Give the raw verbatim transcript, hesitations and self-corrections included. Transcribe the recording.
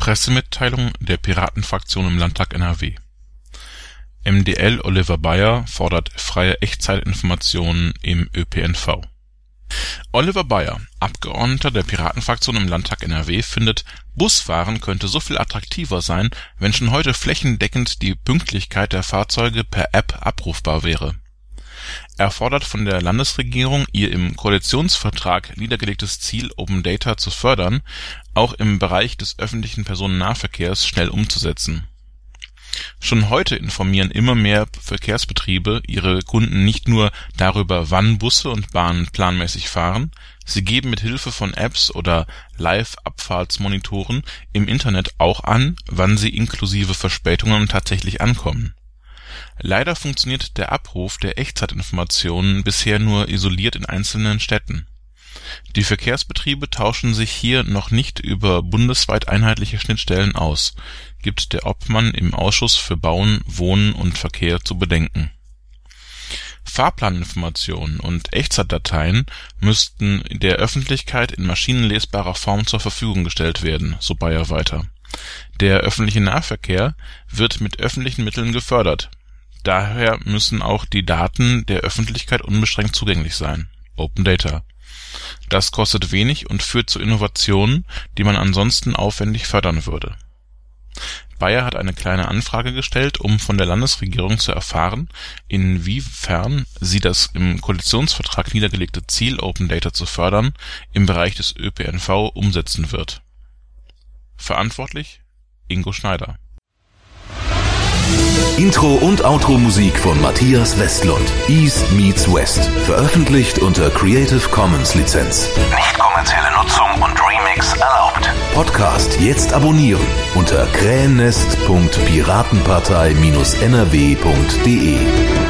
Pressemitteilung der Piratenfraktion im Landtag N R W. M D L Oliver Bayer fordert freie Echtzeitinformationen im Ö P N V. Oliver Bayer, Abgeordneter der Piratenfraktion im Landtag N R W, findet, Busfahren könnte so viel attraktiver sein, wenn schon heute flächendeckend die Pünktlichkeit der Fahrzeuge per App abrufbar wäre. Er fordert von der Landesregierung, ihr im Koalitionsvertrag niedergelegtes Ziel, Open Data zu fördern, auch im Bereich des öffentlichen Personennahverkehrs schnell umzusetzen. Schon heute informieren immer mehr Verkehrsbetriebe ihre Kunden nicht nur darüber, wann Busse und Bahnen planmäßig fahren, sie geben mit Hilfe von Apps oder Live-Abfahrtsmonitoren im Internet auch an, wann sie inklusive Verspätungen tatsächlich ankommen. Leider funktioniert der Abruf der Echtzeitinformationen bisher nur isoliert in einzelnen Städten. Die Verkehrsbetriebe tauschen sich hier noch nicht über bundesweit einheitliche Schnittstellen aus, gibt der Obmann im Ausschuss für Bauen, Wohnen und Verkehr zu bedenken. Fahrplaninformationen und Echtzeitdateien müssten der Öffentlichkeit in maschinenlesbarer Form zur Verfügung gestellt werden, so Bayer weiter. Der öffentliche Nahverkehr wird mit öffentlichen Mitteln gefördert. Daher müssen auch die Daten der Öffentlichkeit unbeschränkt zugänglich sein. Open Data. Das kostet wenig und führt zu Innovationen, die man ansonsten aufwendig fördern würde. Bayer hat eine kleine Anfrage gestellt, um von der Landesregierung zu erfahren, inwiefern sie das im Koalitionsvertrag niedergelegte Ziel, Open Data zu fördern, im Bereich des Ö P N V umsetzen wird. Verantwortlich: Ingo Schneider. Intro und Outro-Musik von Matthias Westlund. East meets West. Veröffentlicht unter Creative Commons Lizenz. Nicht kommerzielle Nutzung und Remix erlaubt. Podcast jetzt abonnieren unter krähennest punkt piratenpartei Bindestrich n r w punkt d e.